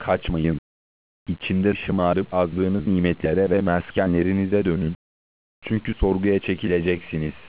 kaçmayın. İçinde şımarıp azdığınız nimetlere ve meskenlerinize dönün. Çünkü sorguya çekileceksiniz.